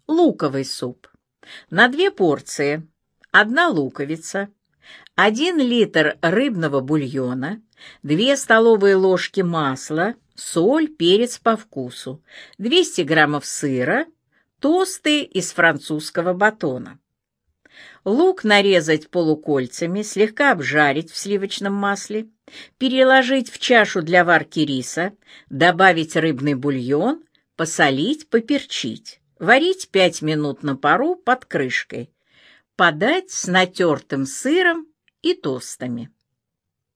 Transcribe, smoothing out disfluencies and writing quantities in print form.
Луковый суп. На 2 порции: 1 луковица, 1 литр рыбного бульона, 2 столовые ложки масла, соль, перец по вкусу, 200 граммов сыра, тосты из французского батона. Лук нарезать полукольцами, слегка обжарить в сливочном масле, переложить в чашу для варки риса, добавить рыбный бульон, посолить, поперчить. Варить 5 минут на пару под крышкой. Подать с натертым сыром и тостами.